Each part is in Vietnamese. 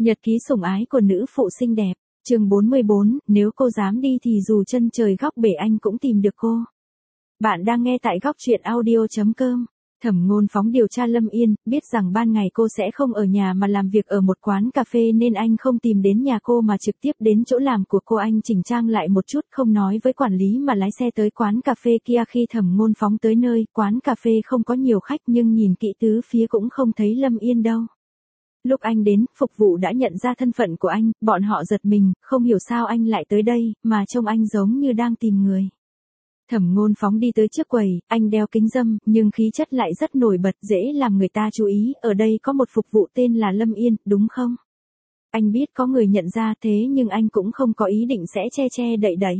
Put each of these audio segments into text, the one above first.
Nhật ký sủng ái của nữ phụ xinh đẹp, chương 44, nếu cô dám đi thì dù chân trời góc bể anh cũng tìm được cô. Bạn đang nghe tại góc truyện audio.com. Thẩm Ngôn Phóng điều tra Lâm Yên, biết rằng ban ngày cô sẽ không ở nhà mà làm việc ở một quán cà phê nên anh không tìm đến nhà cô mà trực tiếp đến chỗ làm của cô. Anh chỉnh trang lại một chút, không nói với quản lý mà lái xe tới quán cà phê kia. Khi Thẩm Ngôn Phóng tới nơi, quán cà phê không có nhiều khách nhưng nhìn kỹ tứ phía cũng không thấy Lâm Yên đâu. Lúc anh đến, phục vụ đã nhận ra thân phận của anh, bọn họ giật mình, không hiểu sao anh lại tới đây, mà trông anh giống như đang tìm người. Thẩm Ngôn Phóng đi tới trước quầy, anh đeo kính râm, nhưng khí chất lại rất nổi bật, dễ làm người ta chú ý. Ở đây có một phục vụ tên là Lâm Yên, đúng không? Anh biết có người nhận ra thế nhưng anh cũng không có ý định sẽ che đậy đậy.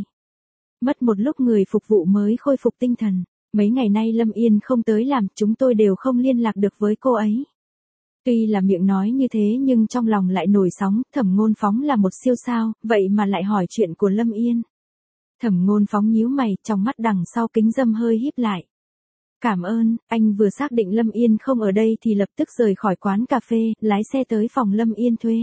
Mất một lúc người phục vụ mới khôi phục tinh thần. Mấy ngày nay Lâm Yên không tới làm, chúng tôi đều không liên lạc được với cô ấy. Tuy là miệng nói như thế nhưng trong lòng lại nổi sóng. Thẩm Ngôn Phóng là một siêu sao, vậy mà lại hỏi chuyện của Lâm Yên. Thẩm Ngôn Phóng nhíu mày, trong mắt đằng sau kính râm hơi híp lại. Cảm ơn, anh vừa xác định Lâm Yên không ở đây thì lập tức rời khỏi quán cà phê, lái xe tới phòng Lâm Yên thuê.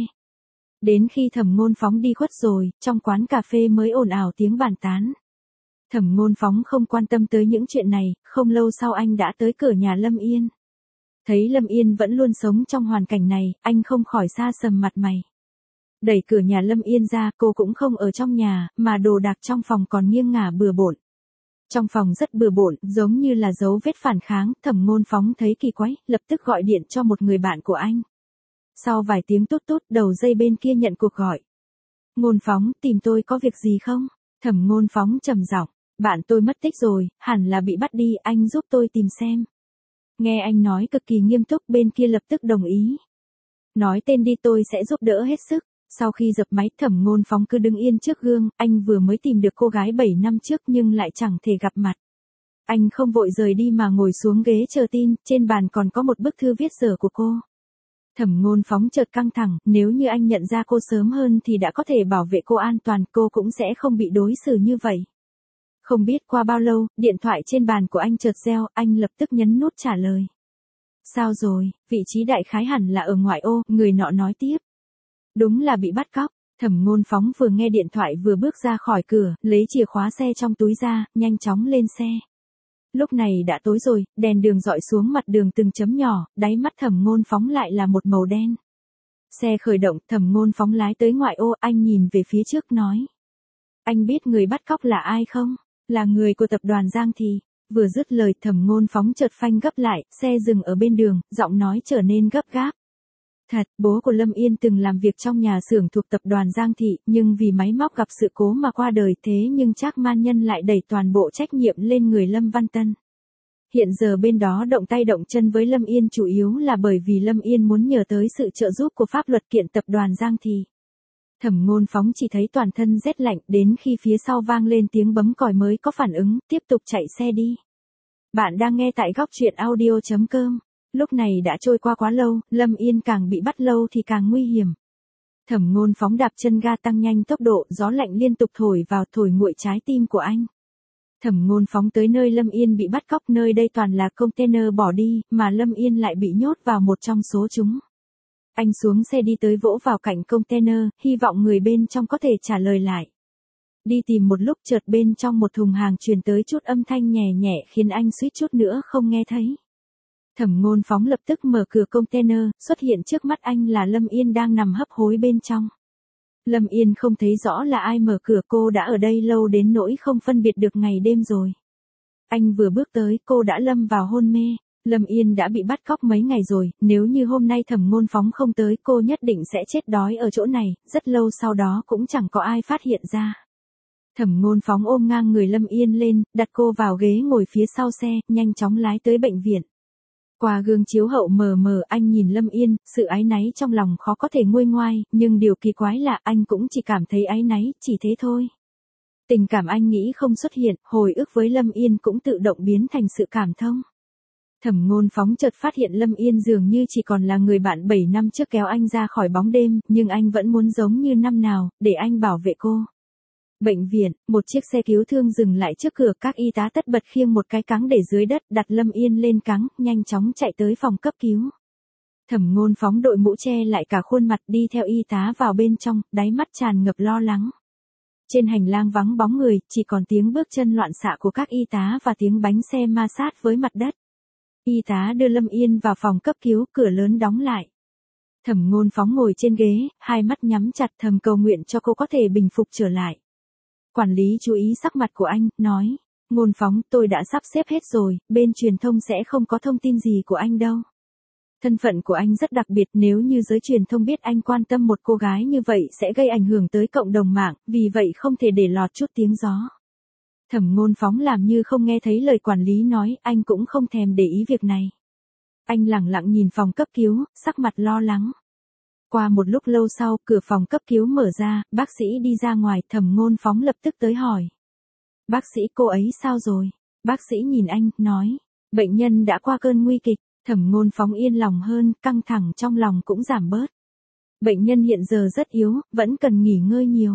Đến khi Thẩm Ngôn Phóng đi khuất rồi, trong quán cà phê mới ồn ào tiếng bàn tán. Thẩm Ngôn Phóng không quan tâm tới những chuyện này, không lâu sau anh đã tới cửa nhà Lâm Yên. Thấy Lâm Yên vẫn luôn sống trong hoàn cảnh này, anh không khỏi xa sầm mặt mày. Đẩy cửa nhà Lâm Yên ra, cô cũng không ở trong nhà, mà đồ đạc trong phòng còn nghiêng ngả bừa bộn. Trong phòng rất bừa bộn, giống như là dấu vết phản kháng. Thẩm Ngôn Phóng thấy kỳ quái, lập tức gọi điện cho một người bạn của anh. Sau vài tiếng tút tút, đầu dây bên kia nhận cuộc gọi. Ngôn Phóng, tìm tôi có việc gì không? Thẩm Ngôn Phóng trầm giọng, bạn tôi mất tích rồi, hẳn là bị bắt đi, anh giúp tôi tìm xem. Nghe anh nói cực kỳ nghiêm túc, bên kia lập tức đồng ý. Nói tên đi, tôi sẽ giúp đỡ hết sức. Sau khi dập máy, Thẩm Ngôn Phóng cứ đứng yên trước gương, anh vừa mới tìm được cô gái 7 năm trước nhưng lại chẳng thể gặp mặt. Anh không vội rời đi mà ngồi xuống ghế chờ tin, trên bàn còn có một bức thư viết dở của cô. Thẩm Ngôn Phóng chợt căng thẳng, nếu như anh nhận ra cô sớm hơn thì đã có thể bảo vệ cô an toàn, cô cũng sẽ không bị đối xử như vậy. Không biết qua bao lâu, điện thoại trên bàn của anh chợt reo, anh lập tức nhấn nút trả lời. Sao rồi, vị trí đại khái hẳn là ở ngoại ô, người nọ nói tiếp. Đúng là bị bắt cóc. Thẩm Ngôn Phóng vừa nghe điện thoại vừa bước ra khỏi cửa, lấy chìa khóa xe trong túi ra, nhanh chóng lên xe. Lúc này đã tối rồi, đèn đường dọi xuống mặt đường từng chấm nhỏ, đáy mắt Thẩm Ngôn Phóng lại là một màu đen. Xe khởi động, Thẩm Ngôn Phóng lái tới ngoại ô, anh nhìn về phía trước nói. Anh biết người bắt cóc là ai không? Là người của tập đoàn Giang Thị. Vừa dứt lời, Thẩm Ngôn Phóng chợt phanh gấp lại, xe dừng ở bên đường, giọng nói trở nên gấp gáp. Thật, bố của Lâm Yên từng làm việc trong nhà xưởng thuộc tập đoàn Giang Thị, nhưng vì máy móc gặp sự cố mà qua đời, thế nhưng Trác Man Nhân lại đẩy toàn bộ trách nhiệm lên người Lâm Văn Tân. Hiện giờ bên đó động tay động chân với Lâm Yên chủ yếu là bởi vì Lâm Yên muốn nhờ tới sự trợ giúp của pháp luật kiện tập đoàn Giang Thị. Thẩm Ngôn Phóng chỉ thấy toàn thân rét lạnh, đến khi phía sau vang lên tiếng bấm còi mới có phản ứng, tiếp tục chạy xe đi. Bạn đang nghe tại góc truyện audio.com. Lúc này đã trôi qua quá lâu, Lâm Yên càng bị bắt lâu thì càng nguy hiểm. Thẩm Ngôn Phóng đạp chân ga tăng nhanh tốc độ, gió lạnh liên tục thổi vào, thổi nguội trái tim của anh. Thẩm Ngôn Phóng tới nơi Lâm Yên bị bắt cóc, nơi đây toàn là container bỏ đi, mà Lâm Yên lại bị nhốt vào một trong số chúng. Anh xuống xe đi tới vỗ vào cạnh container, hy vọng người bên trong có thể trả lời lại. Đi tìm một lúc chợt bên trong một thùng hàng truyền tới chút âm thanh nhẹ nhẹ khiến anh suýt chút nữa không nghe thấy. Thẩm Ngôn Phóng lập tức mở cửa container, xuất hiện trước mắt anh là Lâm Yên đang nằm hấp hối bên trong. Lâm Yên không thấy rõ là ai mở cửa, cô đã ở đây lâu đến nỗi không phân biệt được ngày đêm rồi. Anh vừa bước tới, cô đã lâm vào hôn mê. Lâm Yên đã bị bắt cóc mấy ngày rồi, nếu như hôm nay Thẩm Ngôn Phóng không tới, cô nhất định sẽ chết đói ở chỗ này, rất lâu sau đó cũng chẳng có ai phát hiện ra. Thẩm Ngôn Phóng ôm ngang người Lâm Yên lên, đặt cô vào ghế ngồi phía sau xe, nhanh chóng lái tới bệnh viện. Qua gương chiếu hậu mờ mờ, anh nhìn Lâm Yên, sự áy náy trong lòng khó có thể nguôi ngoai, nhưng điều kỳ quái là anh cũng chỉ cảm thấy áy náy, chỉ thế thôi. Tình cảm anh nghĩ không xuất hiện, hồi ức với Lâm Yên cũng tự động biến thành sự cảm thông. Thẩm Ngôn Phóng chợt phát hiện Lâm Yên dường như chỉ còn là người bạn 7 năm trước kéo anh ra khỏi bóng đêm, nhưng anh vẫn muốn giống như năm nào, để anh bảo vệ cô. Bệnh viện, một chiếc xe cứu thương dừng lại trước cửa, các y tá tất bật khiêng một cái cáng để dưới đất, đặt Lâm Yên lên cáng, nhanh chóng chạy tới phòng cấp cứu. Thẩm Ngôn Phóng đội mũ che lại cả khuôn mặt đi theo y tá vào bên trong, đáy mắt tràn ngập lo lắng. Trên hành lang vắng bóng người, chỉ còn tiếng bước chân loạn xạ của các y tá và tiếng bánh xe ma sát với mặt đất. Y tá đưa Lâm Yên vào phòng cấp cứu, cửa lớn đóng lại. Thẩm Ngôn Phóng ngồi trên ghế, hai mắt nhắm chặt thầm cầu nguyện cho cô có thể bình phục trở lại. Quản lý chú ý sắc mặt của anh, nói, Ngôn Phóng, tôi đã sắp xếp hết rồi, bên truyền thông sẽ không có thông tin gì của anh đâu. Thân phận của anh rất đặc biệt, nếu như giới truyền thông biết anh quan tâm một cô gái như vậy sẽ gây ảnh hưởng tới cộng đồng mạng, vì vậy không thể để lọt chút tiếng gió. Thẩm Ngôn Phóng làm như không nghe thấy lời quản lý nói, anh cũng không thèm để ý việc này. Anh lẳng lặng nhìn phòng cấp cứu, sắc mặt lo lắng. Qua một lúc lâu sau, cửa phòng cấp cứu mở ra, bác sĩ đi ra ngoài, Thẩm Ngôn Phóng lập tức tới hỏi. Bác sĩ, cô ấy sao rồi? Bác sĩ nhìn anh, nói, bệnh nhân đã qua cơn nguy kịch. Thẩm Ngôn Phóng yên lòng hơn, căng thẳng trong lòng cũng giảm bớt. Bệnh nhân hiện giờ rất yếu, vẫn cần nghỉ ngơi nhiều.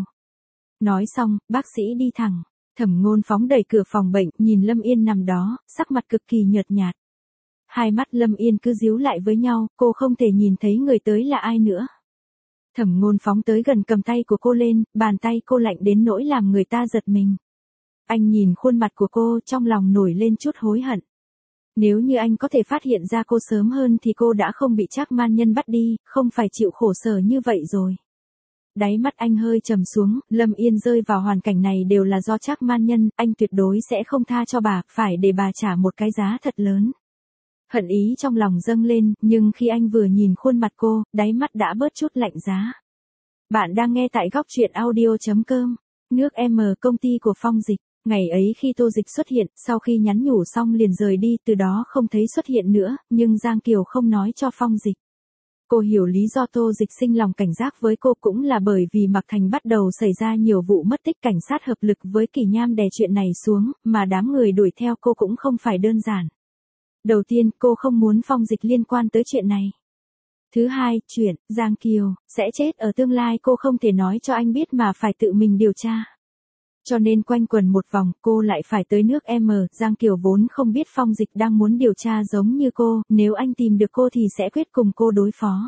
Nói xong, bác sĩ đi thẳng. Thẩm Ngôn Phóng đẩy cửa phòng bệnh, nhìn Lâm Yên nằm đó, sắc mặt cực kỳ nhợt nhạt. Hai mắt Lâm Yên cứ díu lại với nhau, cô không thể nhìn thấy người tới là ai nữa. Thẩm Ngôn Phóng tới gần cầm tay của cô lên, bàn tay cô lạnh đến nỗi làm người ta giật mình. Anh nhìn khuôn mặt của cô, trong lòng nổi lên chút hối hận. Nếu như anh có thể phát hiện ra cô sớm hơn thì cô đã không bị Trác Man Nhân bắt đi, không phải chịu khổ sở như vậy rồi. Đáy mắt anh hơi trầm xuống, Lâm Yên rơi vào hoàn cảnh này đều là do Trác Man Nhân, anh tuyệt đối sẽ không tha cho bà, phải để bà trả một cái giá thật lớn. Hận ý trong lòng dâng lên, nhưng khi anh vừa nhìn khuôn mặt cô, đáy mắt đã bớt chút lạnh giá. Bạn đang nghe tại góc truyện audio.com, nước M công ty của Phong Dịch. Ngày ấy khi Tô Dịch xuất hiện, sau khi nhắn nhủ xong liền rời đi, từ đó không thấy xuất hiện nữa, nhưng Giang Kiều không nói cho Phong Dịch. Cô hiểu lý do Tô Dịch sinh lòng cảnh giác với cô cũng là bởi vì Mạc Thành bắt đầu xảy ra nhiều vụ mất tích, cảnh sát hợp lực với Kỳ Nham đè chuyện này xuống, mà đám người đuổi theo cô cũng không phải đơn giản. Đầu tiên, cô không muốn Phong Dịch liên quan tới chuyện này. Thứ hai, chuyện Giang Kiều sẽ chết ở tương lai cô không thể nói cho anh biết mà phải tự mình điều tra. Cho nên quanh quần một vòng, cô lại phải tới nước M, Giang Kiều vốn không biết Phong Dịch đang muốn điều tra giống như cô, nếu anh tìm được cô thì sẽ quyết cùng cô đối phó.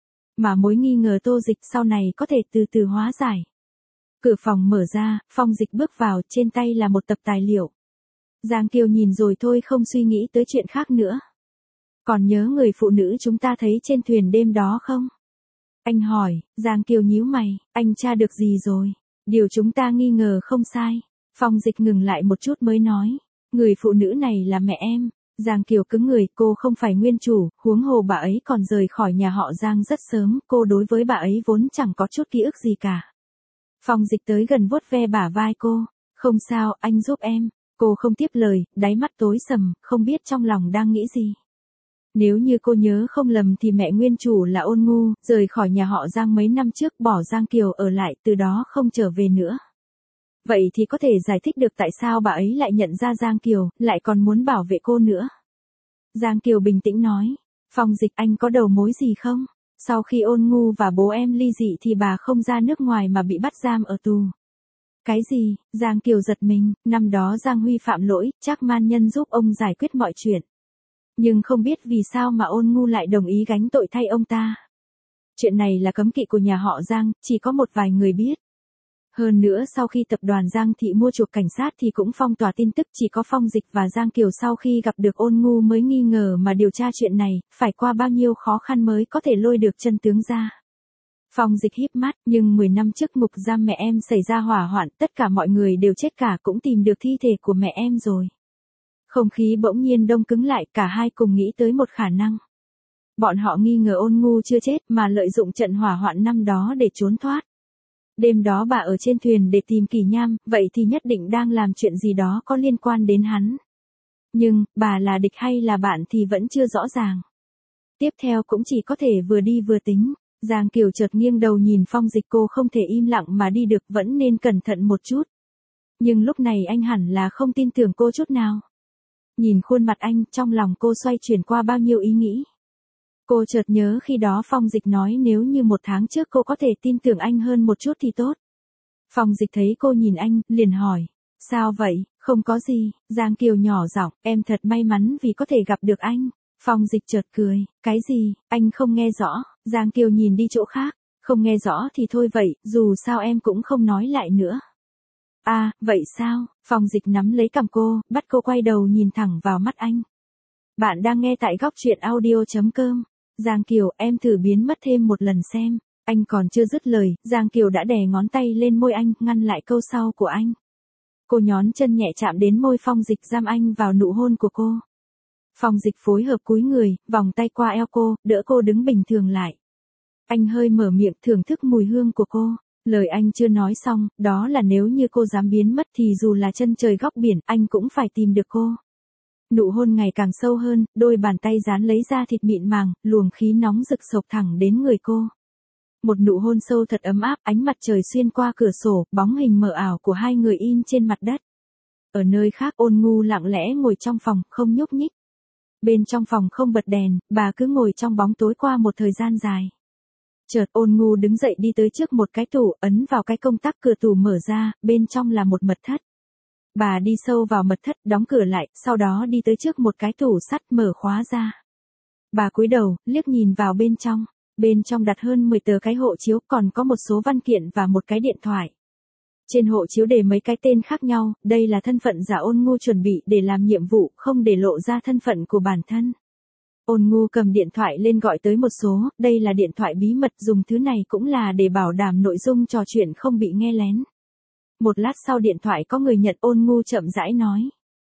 Mà mối nghi ngờ Tô Dịch sau này có thể từ từ hóa giải. Cửa phòng mở ra, Phong Dịch bước vào, trên tay là một tập tài liệu. Giang Kiều nhìn rồi thôi không suy nghĩ tới chuyện khác nữa. Còn nhớ người phụ nữ chúng ta thấy trên thuyền đêm đó không? Anh hỏi, Giang Kiều nhíu mày, anh tra được gì rồi? Điều chúng ta nghi ngờ không sai. Phong Dịch ngừng lại một chút mới nói, người phụ nữ này là mẹ em. Giang Kiều cứng người, cô không phải nguyên chủ, huống hồ bà ấy còn rời khỏi nhà họ Giang rất sớm, cô đối với bà ấy vốn chẳng có chút ký ức gì cả. Phong Dịch tới gần vuốt ve bả vai cô, không sao, anh giúp em. Cô không tiếp lời, đáy mắt tối sầm, không biết trong lòng đang nghĩ gì. Nếu như cô nhớ không lầm thì mẹ nguyên chủ là Ôn Ngu, rời khỏi nhà họ Giang mấy năm trước, bỏ Giang Kiều ở lại, từ đó không trở về nữa. Vậy thì có thể giải thích được tại sao bà ấy lại nhận ra Giang Kiều, lại còn muốn bảo vệ cô nữa. Giang Kiều bình tĩnh nói, Phong Dịch, anh có đầu mối gì không? Sau khi Ôn Ngu và bố em ly dị thì bà không ra nước ngoài mà bị bắt giam ở tù. Cái gì? Giang Kiều giật mình, năm đó Giang Huy phạm lỗi, Trác Man Nhân giúp ông giải quyết mọi chuyện. Nhưng không biết vì sao mà Ôn Ngu lại đồng ý gánh tội thay ông ta. Chuyện này là cấm kỵ của nhà họ Giang, chỉ có một vài người biết. Hơn nữa sau khi tập đoàn Giang Thị mua chuộc cảnh sát thì cũng phong tỏa tin tức, chỉ có Phong Dịch và Giang Kiều sau khi gặp được Ôn Ngu mới nghi ngờ mà điều tra chuyện này, phải qua bao nhiêu khó khăn mới có thể lôi được chân tướng ra. Phong Dịch híp mắt, nhưng 10 năm trước ngục giam mẹ em xảy ra hỏa hoạn, tất cả mọi người đều chết cả, cũng tìm được thi thể của mẹ em rồi. Không khí bỗng nhiên đông cứng lại, cả hai cùng nghĩ tới một khả năng. Bọn họ nghi ngờ Ôn Ngu chưa chết mà lợi dụng trận hỏa hoạn năm đó để trốn thoát. Đêm đó bà ở trên thuyền để tìm Kỳ Nham, vậy thì nhất định đang làm chuyện gì đó có liên quan đến hắn. Nhưng, bà là địch hay là bạn thì vẫn chưa rõ ràng. Tiếp theo cũng chỉ có thể vừa đi vừa tính. Giang Kiều chợt nghiêng đầu nhìn Phong Dịch, cô không thể im lặng mà đi được, vẫn nên cẩn thận một chút. Nhưng lúc này anh hẳn là không tin tưởng cô chút nào. Nhìn khuôn mặt anh, trong lòng cô xoay chuyển qua bao nhiêu ý nghĩ. Cô chợt nhớ khi đó Phong Dịch nói nếu như 1 tháng trước cô có thể tin tưởng anh hơn một chút thì tốt. Phong Dịch thấy cô nhìn anh, liền hỏi, sao vậy? Không có gì. Giang Kiều nhỏ giọng, em thật may mắn vì có thể gặp được anh. Phong Dịch chợt cười, cái gì, anh không nghe rõ, Giang Kiều nhìn đi chỗ khác, không nghe rõ thì thôi vậy, dù sao em cũng không nói lại nữa. À, vậy sao, Phong Dịch nắm lấy cằm cô, bắt cô quay đầu nhìn thẳng vào mắt anh. Bạn đang nghe tại góc truyện audio.com. Giang Kiều, em thử biến mất thêm một lần xem. Anh còn chưa dứt lời, Giang Kiều đã đè ngón tay lên môi anh, ngăn lại câu sau của anh. Cô nhón chân nhẹ chạm đến môi Phong Dịch, giam anh vào nụ hôn của cô. Phong Dịch phối hợp cúi người, vòng tay qua eo cô, đỡ cô đứng bình thường lại. Anh hơi mở miệng thưởng thức mùi hương của cô. Lời anh chưa nói xong, đó là nếu như cô dám biến mất thì dù là chân trời góc biển, anh cũng phải tìm được cô. Nụ hôn ngày càng sâu hơn, đôi bàn tay dán lấy da thịt mịn màng, luồng khí nóng rực sộc thẳng đến người cô. Một nụ hôn sâu thật ấm áp, ánh mặt trời xuyên qua cửa sổ, bóng hình mờ ảo của hai người in trên mặt đất. Ở nơi khác Ôn Ngu lặng lẽ ngồi trong phòng, không nhúc nhích. Bên trong phòng không bật đèn, bà cứ ngồi trong bóng tối qua một thời gian dài. Chợt Ôn Ngu đứng dậy đi tới trước một cái tủ, ấn vào cái công tắc, cửa tủ mở ra, bên trong là một mật thất. Bà đi sâu vào mật thất, đóng cửa lại, sau đó đi tới trước một cái tủ sắt, mở khóa ra. Bà cúi đầu, liếc nhìn vào bên trong. Bên trong đặt hơn 10 tờ cái hộ chiếu, còn có một số văn kiện và một cái điện thoại. Trên hộ chiếu để mấy cái tên khác nhau, đây là thân phận giả Ôn Ngu chuẩn bị để làm nhiệm vụ, không để lộ ra thân phận của bản thân. Ôn Ngu cầm điện thoại lên gọi tới một số, đây là điện thoại bí mật, dùng thứ này cũng là để bảo đảm nội dung trò chuyện không bị nghe lén. Một lát sau điện thoại có người nhận, Ôn Ngu chậm rãi nói.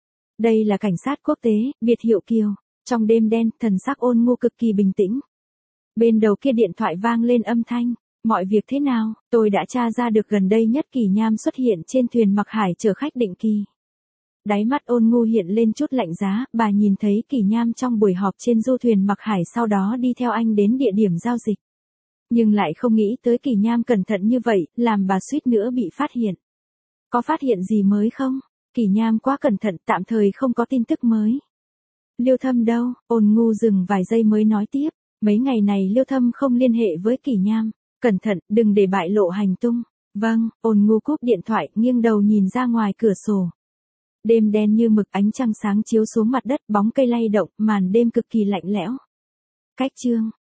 Đây là cảnh sát quốc tế, biệt hiệu Kiều. Trong đêm đen, thần sắc Ôn Ngu cực kỳ bình tĩnh. Bên đầu kia điện thoại vang lên âm thanh. Mọi việc thế nào, tôi đã tra ra được gần đây nhất Kỳ Nham xuất hiện trên thuyền Mặc Hải chở khách định kỳ. Đáy mắt Ôn Ngu hiện lên chút lạnh giá, bà nhìn thấy Kỳ Nham trong buổi họp trên du thuyền Mặc Hải, sau đó đi theo anh đến địa điểm giao dịch. Nhưng lại không nghĩ tới Kỳ Nham cẩn thận như vậy, làm bà suýt nữa bị phát hiện. Có phát hiện gì mới không? Kỳ Nham quá cẩn thận, tạm thời không có tin tức mới. Liêu Thâm đâu? Ôn Ngu dừng vài giây mới nói tiếp. Mấy ngày này Liêu Thâm không liên hệ với Kỳ Nham. Cẩn thận, đừng để bại lộ hành tung. Vâng, Ôn Ngu cúp điện thoại, nghiêng đầu nhìn ra ngoài cửa sổ. Đêm đen như mực, ánh trăng sáng chiếu xuống mặt đất, bóng cây lay động, màn đêm cực kỳ lạnh lẽo. Cách chương